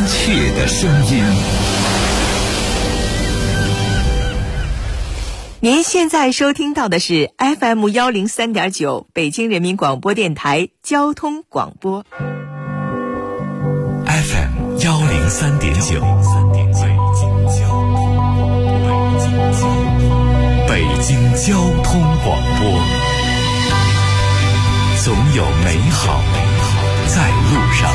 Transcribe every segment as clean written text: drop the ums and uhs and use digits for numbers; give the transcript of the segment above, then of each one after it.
切的声音。 您现在收听到的是 FM 103.9北京人民广播电台交通广播。 FM 103.9，北京交通广播，总有美好在路上。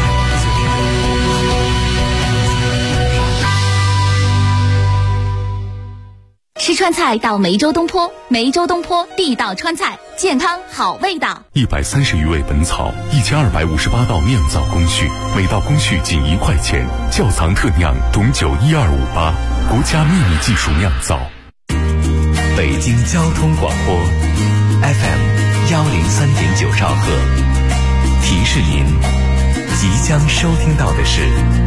吃川菜到梅州东坡，梅州东坡地道川菜，健康好味道。 130余味本草，1258道酿造工序，每道工序仅1块钱。窖藏特酿董酒12588，国家秘密技术酿造。 北京交通广播 FM 103.9兆赫，提示您即将收听到的是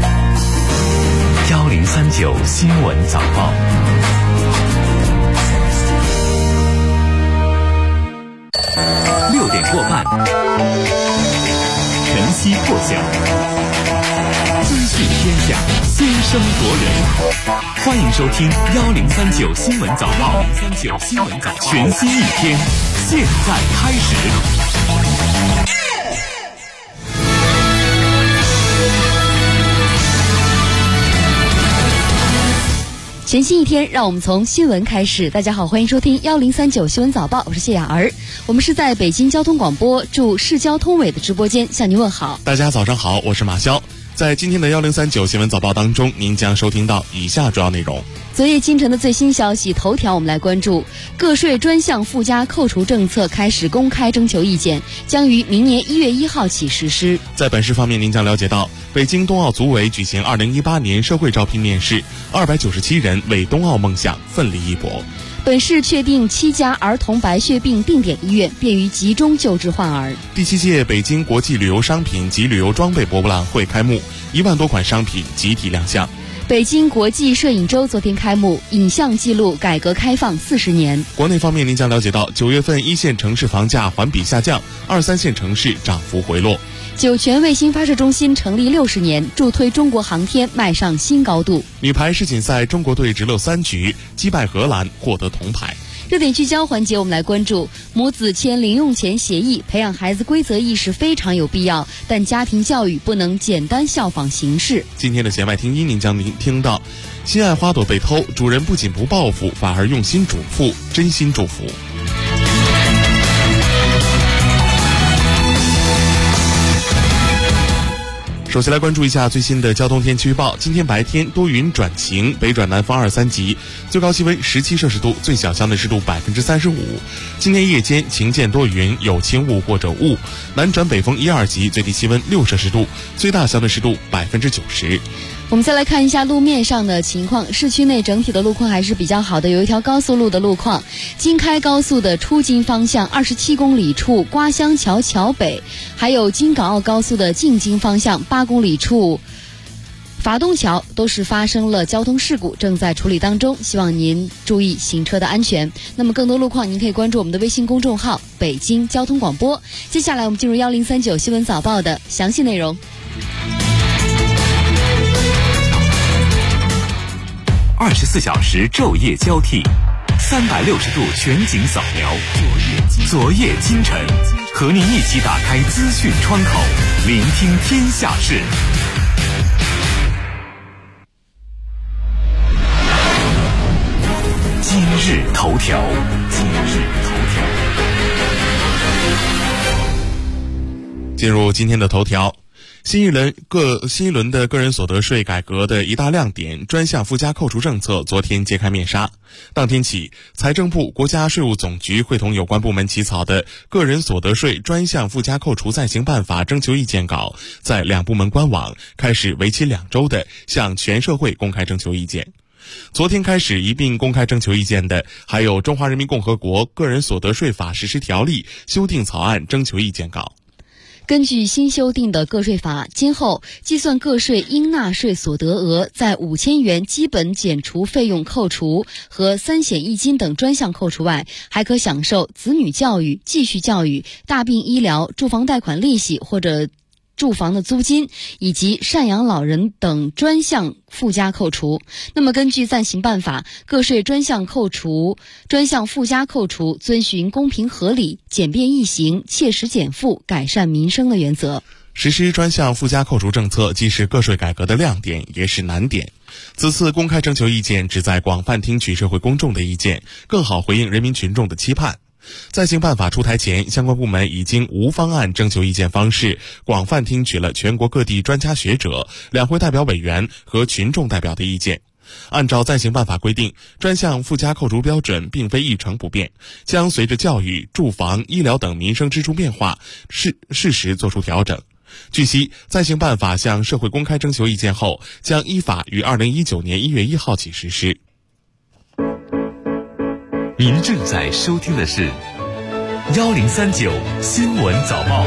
1039新闻早报。6点过半，晨曦破晓，资讯天下，先声夺人。欢迎收听1039新闻早报，全新一天，现在开始。 全新一天，让我们从新闻开始。大家好，欢迎收听1039新闻早报，我是谢雅儿。我们是在北京交通广播驻市交通委的直播间向您问好。 大家早上好，我是马潇。在今天的1039新闻早报当中，您将收听到以下主要内容。 昨夜今晨的最新消息，头条我们来关注个税专项附加扣除政策开始公开征求意见，将于明年1月1号起实施。 在本市方面，您将了解到北京冬奥组委举行2018年社会招聘面试，297人为冬奥梦想奋力一搏。 本市确定7家儿童白血病定点医院，便于集中救治患儿。 第7届北京国际旅游商品及旅游装备博览会开幕，1万多款商品集体亮相。 北京国际摄影周昨天开幕，影像记录改革开放40年。 国内方面，您将了解到9月份1线城市房价环比下降，2、3线城市涨幅回落。 酒泉卫星发射中心成立60年，助推中国航天迈上新高度。 女排世锦赛，中国队直落3局击败荷兰，获得铜牌。 热点聚焦环节，我们来关注母子签零用钱协议，培养孩子规则意识非常有必要，但家庭教育不能简单效仿形式。 今天的弦外听音，您将听到心爱花朵被偷，主人不仅不报复，反而用心嘱咐，真心祝福。首先来关注一下最新的交通天气预报。今天白天多云转晴，北转南风2、3级，最高气温17摄氏度，最小相对湿度35%。今天夜间晴间多云，有轻雾或者雾，南转北风1、2级，最低气温6摄氏度，最大相对湿度90%。 我们再来看一下路面上的情况，市区内整体的路况还是比较好的，有一条高速路的路况，京开高速的出京方向27公里处瓜乡桥桥北，还有京港澳高速的进京方向8公里处法东桥都是发生了交通事故，正在处理当中，希望您注意行车的安全。那么更多路况您可以关注我们的微信公众号北京交通广播。接下来我们进入1039新闻早报的详细内容。 24小时昼夜交替，360度全景扫描，昨夜今晨，和您一起打开资讯窗口，聆听天下事。今日头条。 进入今天的头条。新一轮的个人所得税改革的一大亮点专项附加扣除政策昨天揭开面纱。当天起，财政部、国家税务总局会同有关部门起草的个人所得税专项附加扣除暂行办法征求意见稿在两部门官网开始为期2周的向全社会公开征求意见。昨天开始一并公开征求意见的还有《中华人民共和国个人所得税法实施条例》修订草案征求意见稿。 根据新修订的个税法，今后计算个税应纳税所得额在5000元基本减除费用扣除和3险1金等专项扣除外，还可享受子女教育、继续教育、大病医疗、住房贷款利息或者住房的租金以及赡养老人等专项附加扣除。那么根据暂行办法，个税专项附加扣除遵循公平合理、简便易行、切实减负、改善民生的原则。 实施专项附加扣除政策既是个税改革的亮点，也是难点。此次公开征求意见旨在广泛听取社会公众的意见，更好回应人民群众的期盼。暂行办法出台前，相关部门已经无方案征求意见方式，广泛听取了全国各地专家学者、两会代表委员和群众代表的意见。按照暂行办法规定，专项附加扣除标准并非一成不变，将随着教育、住房、医疗等民生支出变化，适时作出调整。据悉，暂行办法向社会公开征求意见后，将依法于2019年1月1号起实施。 您正在收听的是1039新闻早报。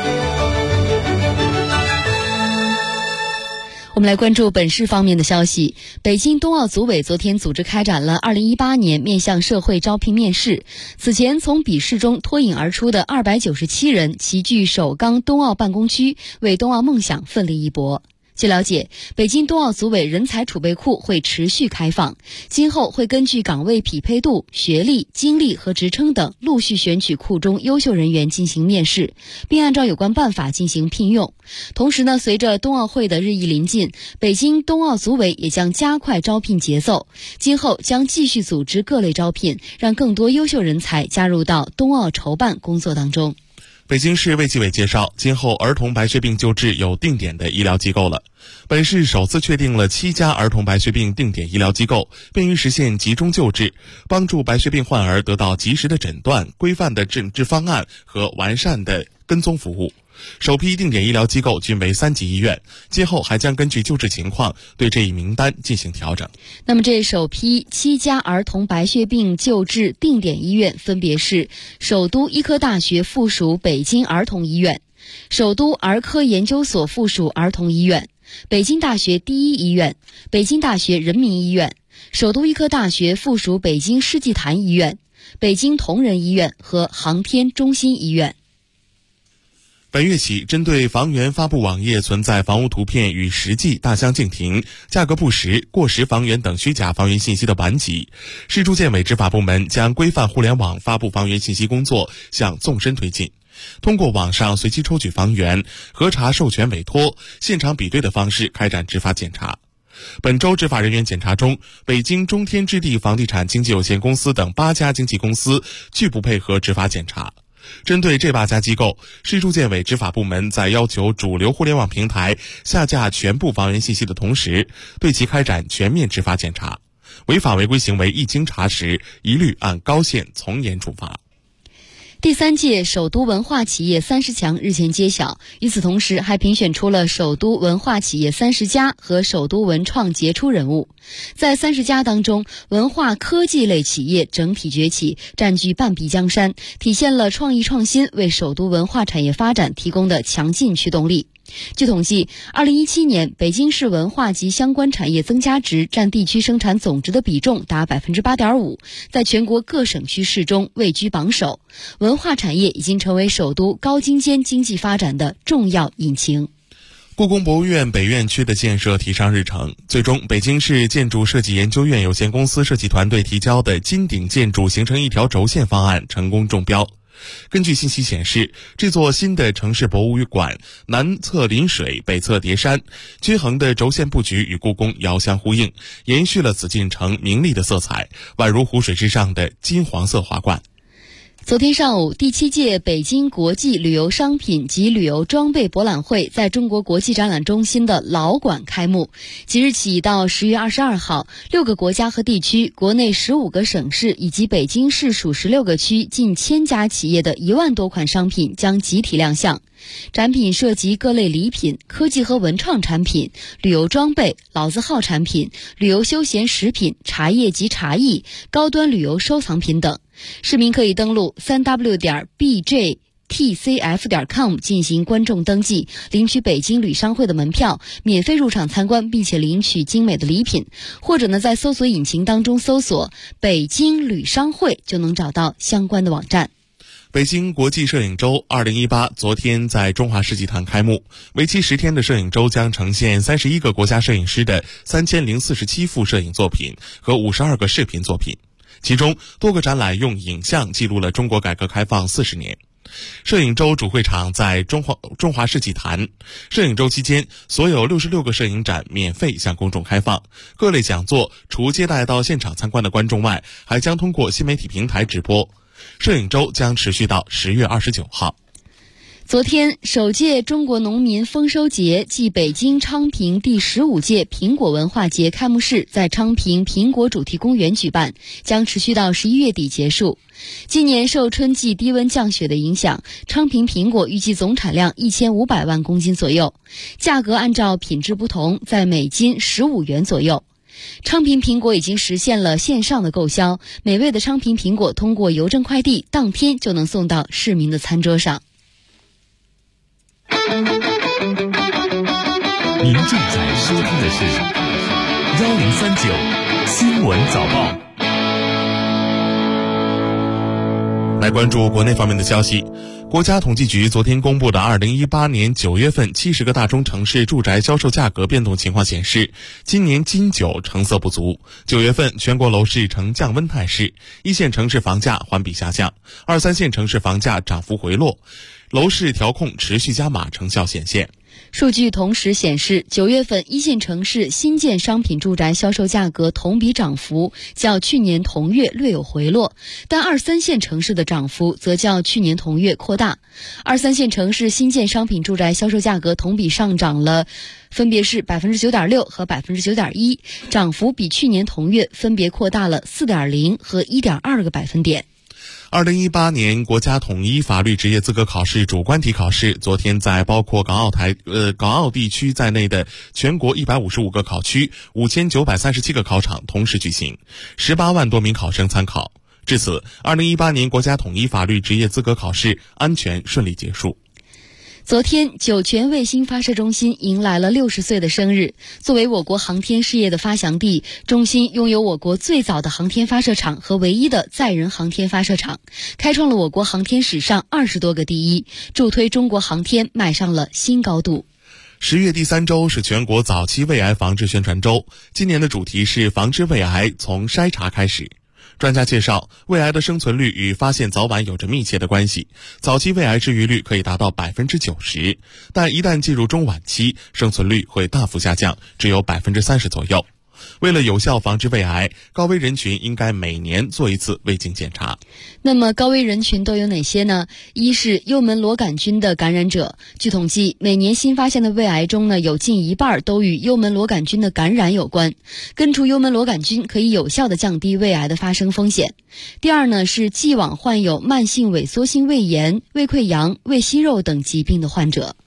我们来关注本市方面的消息。北京冬奥组委昨天组织开展了2018年面向社会招聘面试。此前从笔试中脱颖而出的297人齐聚首钢冬奥办公区，为冬奥梦想奋力一搏。据了解，北京冬奥组委人才储备库会持续开放，今后会根据岗位匹配度、学历、经历和职称等，陆续选取库中优秀人员进行面试，并按照有关办法进行聘用。同时呢，随着冬奥会的日益临近，北京冬奥组委也将加快招聘节奏，今后将继续组织各类招聘，让更多优秀人才加入到冬奥筹办工作当中。 北京市卫计委介绍，今后儿童白血病救治有定点的医疗机构了。本市首次确定了7家儿童白血病定点医疗机构，便于实现集中救治，帮助白血病患儿得到及时的诊断、规范的诊治方案和完善的跟踪服务。首批定点医疗机构均为3级医院，今后还将根据救治情况对这一名单进行调整。 那么这首批7家儿童白血病救治定点医院分别是首都医科大学附属北京儿童医院、首都儿科研究所附属儿童医院、北京大学第一医院、北京大学人民医院、首都医科大学附属北京世纪坛医院、北京同仁医院和航天中心医院。 本月起，针对房源发布网页存在房屋图片与实际大相径庭、价格不实、过时房源等虚假房源信息的顽疾，市住建委执法部门将规范互联网发布房源信息工作向纵深推进，通过网上随机抽取房源、核查授权委托、现场比对的方式开展执法检查。本周执法人员检查中，北京中天置地房地产经纪有限公司等8家经纪公司拒不配合执法检查。针对这8家机构，市住建委执法部门在要求主流互联网平台下架全部房源信息的同时，对其开展全面执法检查，违法违规行为一经查实，一律按高限从严处罚。 第3届首都文化企业30强日前揭晓，与此同时还评选出了首都文化企业30家和首都文创杰出人物。在30家当中，文化科技类企业整体崛起，占据半壁江山，体现了创意创新为首都文化产业发展提供的强劲驱动力。据统计，2017年北京市文化及相关产业增加值占地区生产总值的比重达 8.5%， 在全国各省区市中位居榜首。文化产业已经成为首都高精尖经济发展的重要引擎。 故宫博物院北院区的建设提上日程，最终北京市建筑设计研究院有限公司设计团队提交的金顶建筑形成一条轴线方案成功中标。根据信息显示，这座新的城市博物馆南侧临水，北侧叠山，均衡的轴线布局与故宫遥相呼应，延续了紫禁城明丽的色彩，宛如湖水之上的金黄色华冠。 昨天上午，第7届北京国际旅游商品及旅游装备博览会在中国国际展览中心的老馆开幕。即日起到10月22号，6个国家和地区、国内15个省市以及北京市属16个区近1000家企业的1万多款商品将集体亮相。展品涉及各类礼品、科技和文创产品、旅游装备、老字号产品、旅游休闲食品、茶叶及茶艺、高端旅游收藏品等。市民可以登录3w.bjtcf.com 进行观众登记，领取北京旅商会的门票，免费入场参观，并且领取精美的礼品。或者呢，在搜索引擎当中搜索北京旅商会，就能找到相关的网站。 北京国际摄影周2018昨天在中华世纪坛开幕，为期10天的摄影周将呈现31个国家摄影师的3047幅摄影作品和52个视频作品，其中多个展览用影像记录了中国改革开放40年。摄影周主会场在中华世纪坛。摄影周期间，所有66个摄影展免费向公众开放，各类讲座除接待到现场参观的观众外，还将通过新媒体平台直播。摄影周将持续到10月29号。 昨天，首届中国农民丰收节暨北京昌平第15届苹果文化节开幕式在昌平苹果主题公园举办，将持续到11月底结束。今年受春季低温降雪的影响，昌平苹果预计总产量1500万公斤左右，价格按照品质不同，在每斤15元左右。昌平苹果已经实现了线上的购销，美味的昌平苹果通过邮政快递当天就能送到市民的餐桌上。 您正在收听的是1039新闻早报。 来关注国内方面的消息。国家统计局昨天公布的2018年9月份70个大中城市住宅销售价格变动情况显示，今年金9成色不足。9月份全国楼市呈降温态势，一线城市房价环比下降，2、3线城市房价涨幅回落，楼市调控持续加码成效显现。 数据同时显示，9月份一线城市新建商品住宅销售价格同比涨幅较去年同月略有回落，但2、3线城市的涨幅则较去年同月扩大。2、3线城市新建商品住宅销售价格同比上涨了，分别是 9.6% 和 9.1%， 涨幅比去年同月分别扩大了 4.0% 和 1.2个百分点。 2018年国家统一法律职业资格考试主观题考试昨天在包括港澳地区在内的全国155个考区5937个考场同时举行，18万多名考生参考。至此，2018年国家统一法律职业资格考试安全顺利结束。 昨天，酒泉卫星发射中心迎来了60岁的生日。作为我国航天事业的发祥地，中心拥有我国最早的航天发射场和唯一的载人航天发射场，开创了我国航天史上20多个第一，助推中国航天迈上了新高度。 10月第3周是全国早期胃癌防治宣传周，今年的主题是防治胃癌从筛查开始。专家介绍，胃癌的生存率与发现早晚有着密切的关系，早期胃癌治愈率可以达到 90%， 但一旦进入中晚期，生存率会大幅下降，只有 30% 左右。为了有效防治胃癌，高危人群应该每年做一次胃镜检查。 那么高危人群都有哪些呢？一是幽门螺杆菌的感染者，据统计，每年新发现的胃癌中呢，有近一半都与幽门螺杆菌的感染有关。根除幽门螺杆菌可以有效地降低胃癌的发生风险。第二呢，是既往患有慢性萎缩性胃炎、胃溃疡、胃息肉等疾病的患者。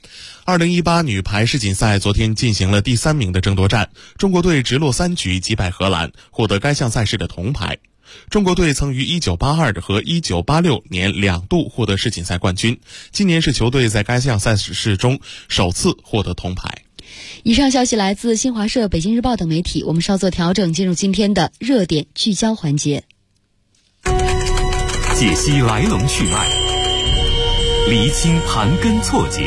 2018女排世锦赛昨天进行了第3名的争夺战，中国队直落3局击败荷兰，获得该项赛事的铜牌。中国队曾于1982和1986年2度获得世锦赛冠军，今年是球队在该项赛事中首次获得铜牌。 以上消息来自新华社、北京日报等媒体，我们稍作调整，进入今天的热点聚焦环节。 解析来龙去脉，厘清盘根错节，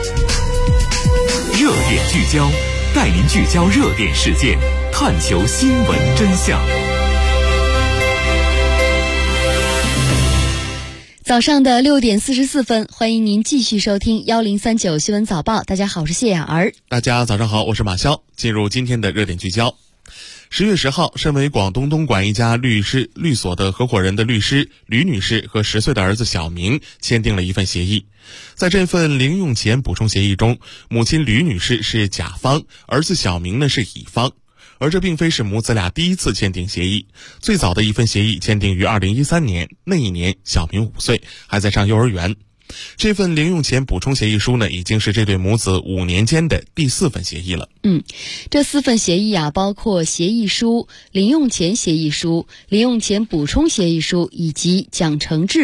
热点聚焦，带您聚焦热点事件，探求新闻真相。 早上的6点44分，欢迎您继续收听1039新闻早报。大家好，我是谢雅儿。 大家早上好，我是马潇。进入今天的热点聚焦。10月10号，身为广东东莞一家律所的合伙人的律师吕女士和10岁的儿子小明签订了一份协议。在这份零用钱补充协议中，母亲吕女士是甲方，儿子小明呢是乙方。而这并非是母子俩第一次签订协议，最早的一份协议签订于2013年，那一年小明5岁，还在上幼儿园。这份零用钱补充协议书呢，已经是这对母子5年间的第4份协议了。 这4份协议啊，包括协议书、零用钱协议书、零用钱补充协议书以及奖惩制度。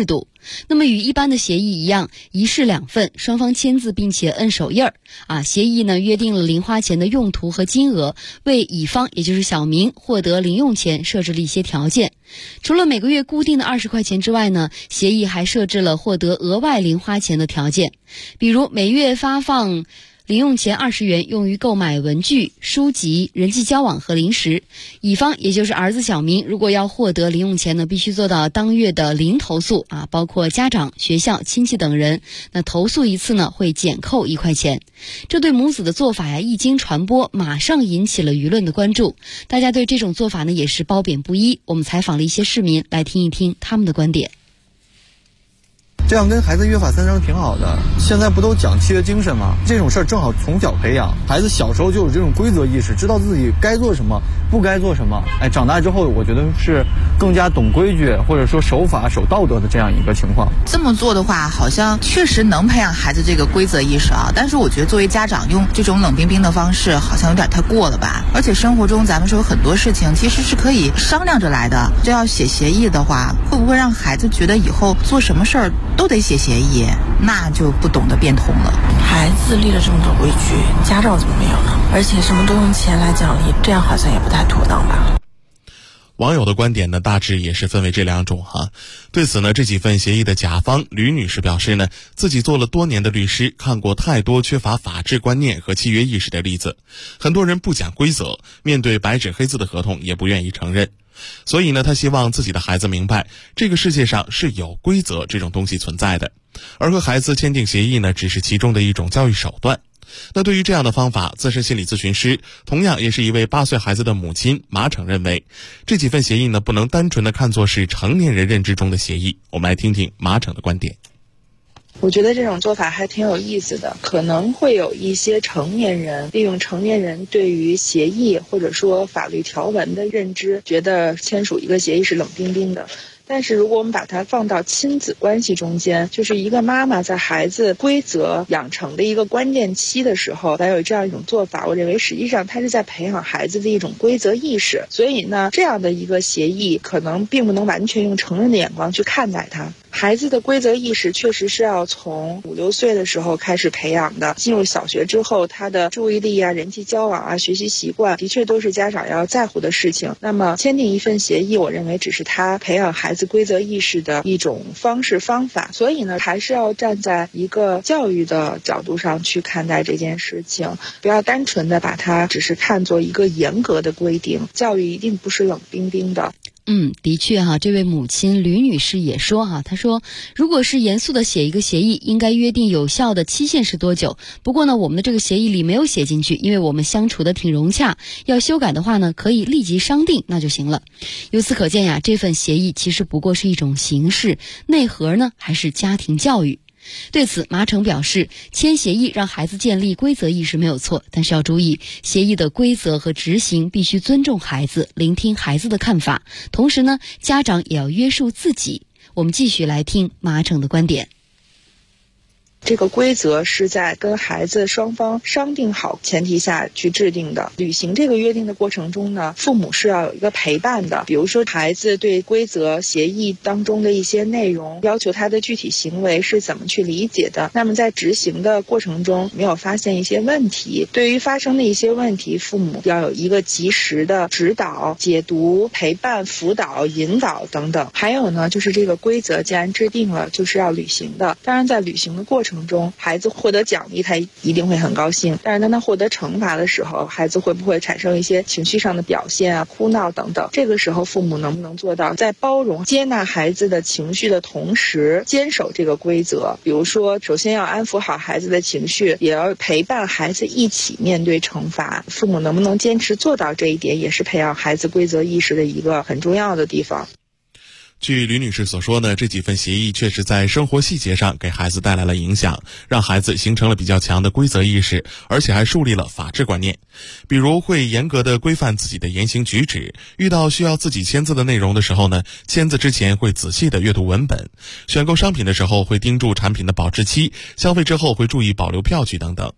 那么与一般的协议一样，一式两份，双方签字并且摁手印儿协议呢约定了零花钱的用途和金额，为乙方也就是小明获得零用钱设置了一些条件。除了每个月固定的20块钱之外呢，协议还设置了获得额外零花钱的条件，比如每月发放零用钱20元用于购买文具、书籍、人际交往和零食。乙方也就是儿子小明，如果要获得零用钱呢，必须做到当月的零投诉包括家长、学校、亲戚等人，那投诉一次呢会减扣1块钱。这对母子的做法一经传播，马上引起了舆论的关注，大家对这种做法呢也是褒贬不一。我们采访了一些市民，来听一听他们的观点。 这样跟孩子约法三章挺好的，现在不都讲契约精神吗？这种事儿正好从小培养，孩子小时候就有这种规则意识，知道自己该做什么，不该做什么。长大之后我觉得是更加懂规矩，或者说守法守道德的这样一个情况。 这么做的话，好像确实能培养孩子这个规则意识但是我觉得作为家长用这种冷冰冰的方式，好像有点太过了吧。而且生活中咱们说有很多事情其实是可以商量着来的，这要写协议的话，会不会让孩子觉得以后做什么事儿都得写协议，那就不懂得变通了。 孩子立了这么多规矩，家长怎么没有呢？而且什么都用钱来奖励，这样好像也不太妥当吧。 网友的观点呢，大致也是分为这两种对此呢，这几份协议的甲方吕女士表示呢，自己做了多年的律师，看过太多缺乏法治观念和契约意识的例子，很多人不讲规则，面对白纸黑字的合同也不愿意承认。所以呢，他希望自己的孩子明白，这个世界上是有规则这种东西存在的，而和孩子签订协议呢，只是其中的一种教育手段。那对于这样的方法，资深心理咨询师，同样也是一位8岁孩子的母亲马逞认为，这几份协议呢，不能单纯的看作是成年人认知中的协议。我们来听听马逞的观点。 我觉得这种做法还挺有意思的，可能会有一些成年人利用成年人对于协议或者说法律条文的认知，觉得签署一个协议是冷冰冰的。但是如果我们把它放到亲子关系中间，就是一个妈妈在孩子规则养成的一个关键期的时候，来有这样一种做法，我认为实际上它是在培养孩子的一种规则意识。所以呢，这样的一个协议可能并不能完全用成人的眼光去看待它。孩子的规则意识确实是要从5、6岁的时候开始培养的，进入小学之后，他的注意力人际交往学习习惯的确都是家长要在乎的事情。那么签订一份协议，我认为只是他培养孩子规则意识的一种方式方法。所以呢，还是要站在一个教育的角度上去看待这件事情，不要单纯的把它只是看作一个严格的规定。教育一定不是冷冰冰的。 的确这位母亲吕女士也说她说，如果是严肃的写一个协议，应该约定有效的期限是多久。不过呢，我们的这个协议里没有写进去，因为我们相处的挺融洽，要修改的话呢，可以立即商定，那就行了。由此可见这份协议其实不过是一种形式，内核呢还是家庭教育。对此，马逞表示，签协议让孩子建立规则意识没有错，但是要注意，协议的规则和执行必须尊重孩子，聆听孩子的看法，同时呢，家长也要约束自己。我们继续来听马逞的观点。 这个规则是在跟孩子双方商定好前提下去制定的。履行这个约定的过程中呢，父母是要有一个陪伴的。比如说孩子对规则协议当中的一些内容要求他的具体行为是怎么去理解的，那么在执行的过程中没有发现一些问题，对于发生的一些问题，父母要有一个及时的指导、解读、陪伴、辅导、引导等等。还有呢，就是这个规则既然制定了，就是要履行的。当然在履行的过程中，孩子获得奖励他一定会很高兴，但是当他获得惩罚的时候，孩子会不会产生一些情绪上的表现哭闹等等，这个时候父母能不能做到在包容接纳孩子的情绪的同时坚守这个规则。比如说首先要安抚好孩子的情绪，也要陪伴孩子一起面对惩罚，父母能不能坚持做到这一点，也是培养孩子规则意识的一个很重要的地方。 据吕女士所说呢，这几份协议确实在生活细节上给孩子带来了影响，让孩子形成了比较强的规则意识，而且还树立了法治观念。比如会严格的规范自己的言行举止，遇到需要自己签字的内容的时候呢，签字之前会仔细的阅读文本，选购商品的时候会盯住产品的保质期，消费之后会注意保留票据等等。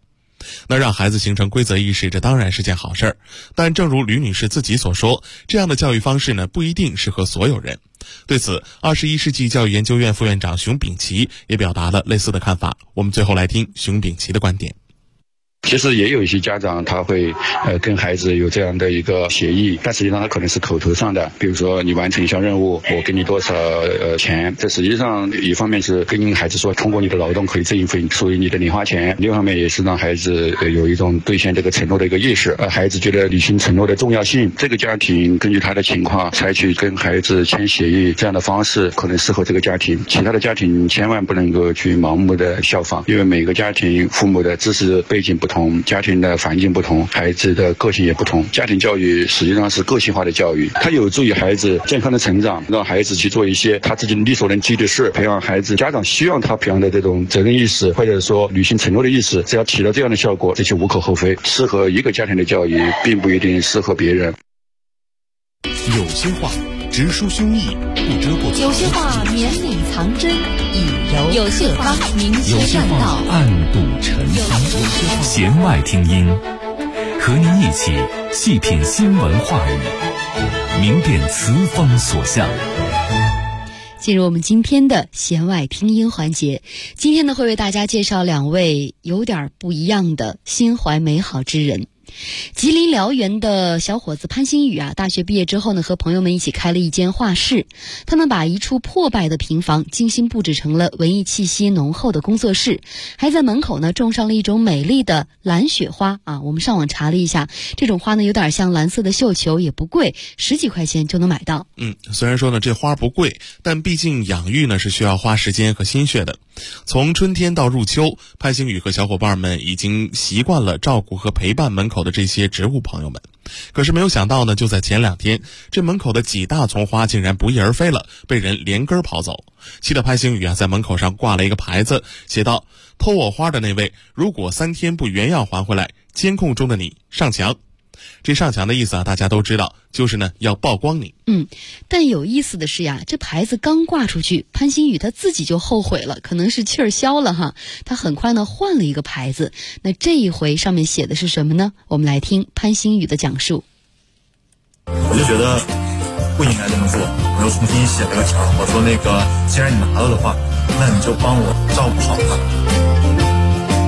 那让孩子形成规则意识，这当然是件好事儿。但正如吕女士自己所说，这样的教育方式呢，不一定适合所有人。对此，21世纪教育研究院副院长熊丙奇也表达了类似的看法。我们最后来听熊丙奇的观点。 其实也有一些家长他会跟孩子有这样的一个协议，但实际上他可能是口头上的，比如说你完成一项任务，我给你多少钱，这实际上一方面是跟孩子说通过你的劳动可以挣一份属于你的零花钱，另一方面也是让孩子有一种兑现这个承诺的一个意识，孩子觉得履行承诺的重要性。这个家庭根据他的情况采取跟孩子签协议这样的方式可能适合这个家庭，其他的家庭千万不能够去盲目的效仿，因为每个家庭父母的知识背景不同，家庭的环境不同，孩子的个性也不同。家庭教育实际上是个性化的教育，它有助于孩子健康的成长，让孩子去做一些他自己力所能及的事，培养孩子家长希望他培养的这种责任意识，或者说履行承诺的意识。只要起到这样的效果，这些无可厚非。适合一个家庭的教育，并不一定适合别人。 有些话直抒胸臆，不遮不有些话绵里藏针，以柔有些话明有些轩道， 暗度陈仓。弦外听音，和您一起细品新闻话语，明辨词风所向。 进入我们今天的弦外听音环节，今天呢会为大家介绍两位有点不一样的心怀美好之人。吉林辽源的小伙子潘新宇啊，大学毕业之后呢，和朋友们一起开了一间画室。他们把一处破败的平房精心布置成了文艺气息浓厚的工作室，还在门口呢种上了一种美丽的蓝雪花啊。我们上网查了一下，这种花呢有点像蓝色的绣球，也不贵，10几块钱就能买到。 虽然说呢这花不贵，但毕竟养育呢是需要花时间和心血的。从春天到入秋，潘星宇和小伙伴们已经习惯了照顾和陪伴门口的这些植物朋友们。可是没有想到呢，就在前2天，这门口的几大丛花竟然不翼而飞了，被人连根跑走。气得潘星宇啊在门口上挂了一个牌子，写道：偷我花的那位，如果3天不原样还回来，监控中的你上墙。这上墙的意思啊，大家都知道，就是呢要曝光你。 但有意思的是呀，这牌子刚挂出去，潘新宇他自己就后悔了，可能是气儿消了哈。他很快呢换了一个牌子，那这一回上面写的是什么呢？我们来听潘新宇的讲述。 我就觉得不应该这么做，我又重新写了个条，我说那个既然你拿到的话，那你就帮我照顾好它。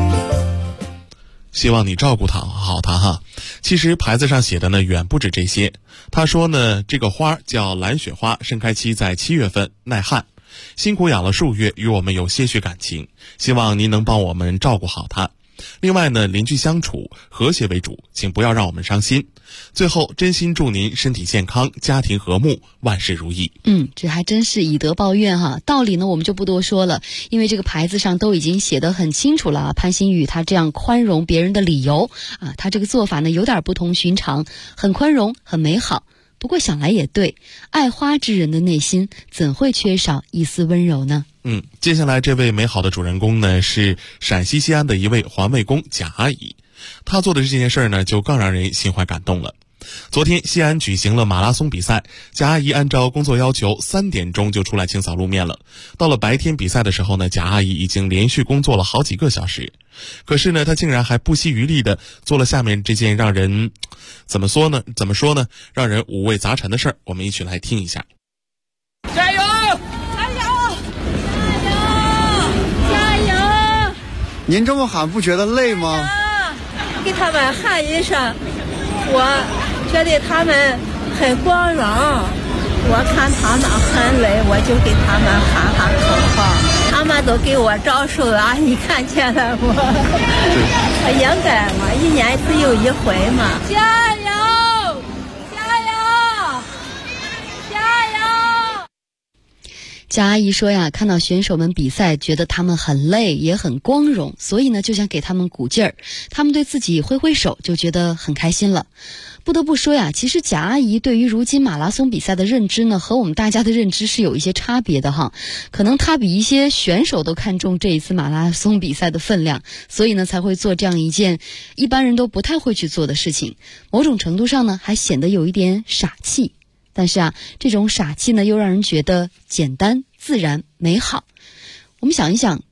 希望你照顾好它哈。其实牌子上写的呢远不止这些。他说呢，这个花叫蓝雪花，盛开期在7月份，耐旱，辛苦养了数月，与我们有些许感情，希望您能帮我们照顾好它。另外呢，邻居相处和谐为主，请不要让我们伤心。最后真心祝您身体健康，家庭和睦，万事如意。 这还真是以德报怨哈。道理呢我们就不多说了，因为这个牌子上都已经写得很清楚了。潘新宇他这样宽容别人的理由啊，他这个做法呢有点不同寻常，很宽容，很美好。不过想来也对，爱花之人的内心怎会缺少一丝温柔呢？ 接下来这位美好的主人公呢，是陕西西安的一位环卫工贾阿姨。她做的这件事呢，就更让人心怀感动了。昨天西安举行了马拉松比赛，贾阿姨按照工作要求3点钟就出来清扫路面了。到了白天比赛的时候呢，贾阿姨已经连续工作了好几个小时。可是呢，她竟然还不惜余力的做了下面这件让人怎么说呢让人五味杂陈的事儿。我们一起来听一下。 加油！加油！加油！加油！ 您这么喊不觉得累吗？ 给他们喊一声，我觉得他们很光荣，我看他们很累，我就给他们喊喊口号，他们都给我招手啊，你看见了不？应该嘛，1年只有1回嘛。加油！加油！加油！ 贾阿姨说呀，看到选手们比赛，觉得他们很累也很光荣，所以呢就想给他们鼓劲儿，他们对自己挥挥手就觉得很开心了。不得不说呀，其实贾阿姨对于如今马拉松比赛的认知呢，和我们大家的认知是有一些差别的哈。可能她比一些选手都看重这一次马拉松比赛的分量，所以呢才会做这样一件一般人都不太会去做的事情。某种程度上呢，还显得有一点傻气。但是啊，这种傻气呢，又让人觉得简单、自然、美好。我们想一想，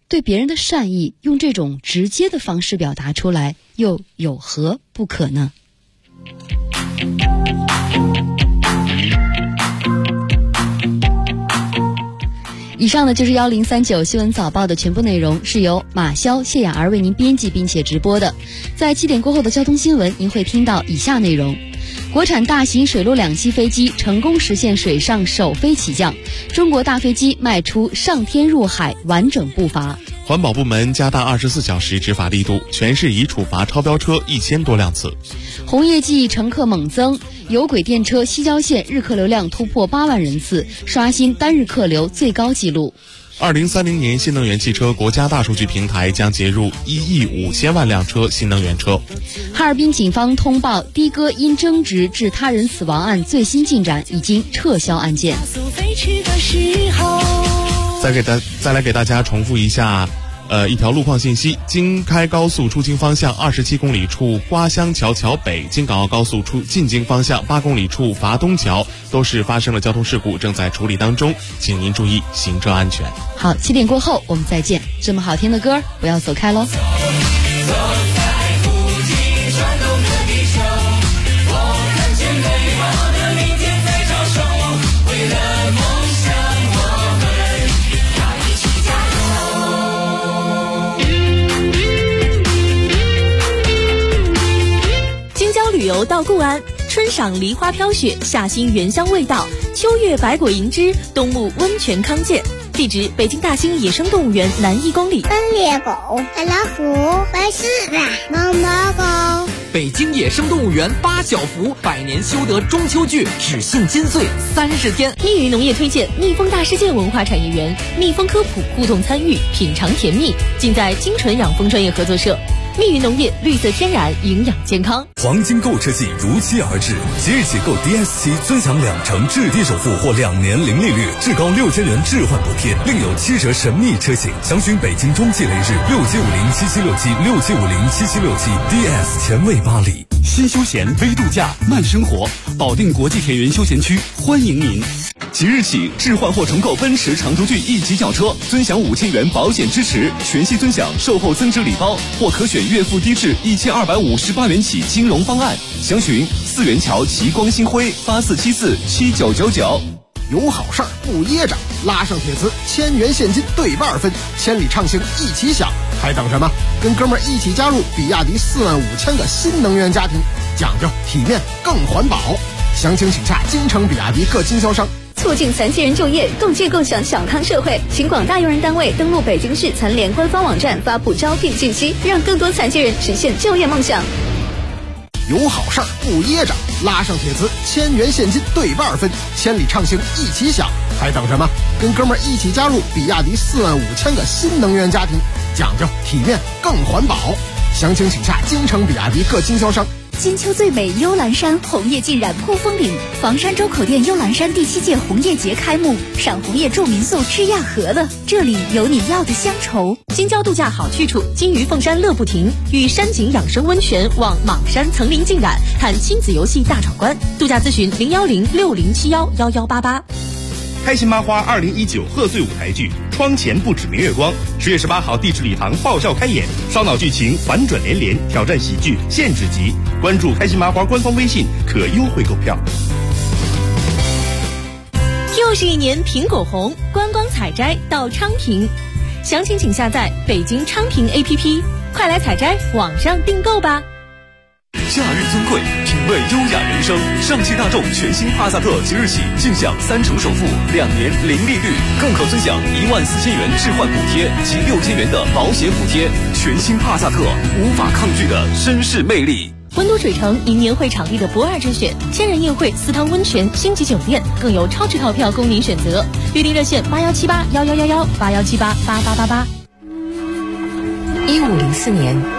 对别人的善意用这种直接的方式表达出来，又有何不可呢？以上呢就是1039新闻早报的全部内容，是由马潇、谢雅儿为您编辑并且直播的。在7点过后的交通新闻，您会听到以下内容：国产大型水陆两栖飞机成功实现水上首飞起降，中国大飞机迈出上天入海完整步伐。 环保部门加大24小时执法力度，全市已处罚超标车1000多辆次。 红叶季乘客猛增，有轨电车西郊线日客流量突破8万人次，刷新单日客流最高纪录。 2030年新能源汽车国家大数据平台将接入1亿5千万辆车新能源车。 哈尔滨警方通报的哥因争执致他人死亡案最新进展，已经撤销案件。 再来给大家重复一下一条路况信息：京开高速出京方向27公里处瓜乡桥桥北，京港澳高速出进京方向8公里处伐东桥都是发生了交通事故，正在处理当中，请您注意行车安全。 好，7点过后我们再见。这么好听的歌，不要走开喽。 旅游到固安，春赏梨花飘雪，夏欣原香味道，秋月百果银枝，冬沐温泉康健。地址：北京大兴野生动物园南1公里。 猎狗、老虎、白狮子、毛毛狗。 北京野生动物园8小福，100年修得中秋剧，只信金穗30天。 密云农业推荐蜜蜂大世界文化产业园，蜜蜂科普互动参与，品尝甜蜜，尽在精纯养蜂专业合作社。密云农业，绿色天然，营养健康。 黄金购车季如期而至，即日起购 DS7尊享2成置地首付或2年零利率，至高6000元置换补贴，另有7折神秘车型。详询北京中汽雷日67507767，67507767 DS 前卫巴黎。 新休闲微度假慢生活，保定国际田园休闲区欢迎您。即日起置换或重购奔驰长途骏1级轿车，尊享5000元保险支持，全系尊享售后增值礼包，或可选月付低至1258元起金融方案。详询4元桥极光星辉84747999。 有好事儿不噎着，拉上铁磁，1000元现金对半分，千里畅行一起享，还等什么？跟哥们儿一起加入比亚迪45000个新能源家庭，讲究体面更环保。详情请洽京城比亚迪各经销商。 促进残疾人就业，共建共享小康社会，请广大用人单位登录北京市残联官方网站发布招聘信息，让更多残疾人实现就业梦想。 有好事儿不噎着，拉上铁磁，1000元现金对半分，千里畅行一起享，还等什么？跟哥们儿一起加入比亚迪45000个新能源家庭，讲究体面更环保。详情请洽京城比亚迪各经销商。 金秋最美幽兰山，红叶浸染扑风岭。房山周口店幽兰山第7届红叶节开幕，赏红叶住民宿吃亚盒了，这里有你要的乡愁。 京郊度假好去处，金鱼凤山乐不停，与山景养生温泉望莽山层林尽染，看亲子游戏大闯关。度假咨询01060711188。 开心麻花2019贺岁舞台剧《窗前不止明月光》10月18号地质礼堂爆笑开演，烧脑剧情反转连连，挑战喜剧限制级。关注开心麻花官方微信可优惠购票。 又是一年苹果红，观光采摘到昌平，详情请下载北京昌平 APP， 快来采摘，网上订购吧。 假日尊贵，品味优雅人生。上汽大众全新帕萨特即日起尽享3成首付，2年零利率，更可尊享14000元置换补贴及6000元的保险补贴。全新帕萨特，无法抗拒的绅士魅力。 温都水城迎年会场地的不二之选，千人宴会、私汤温泉、星级酒店，更有超值套票供您选择。预订热线81781111，81788888。1504年。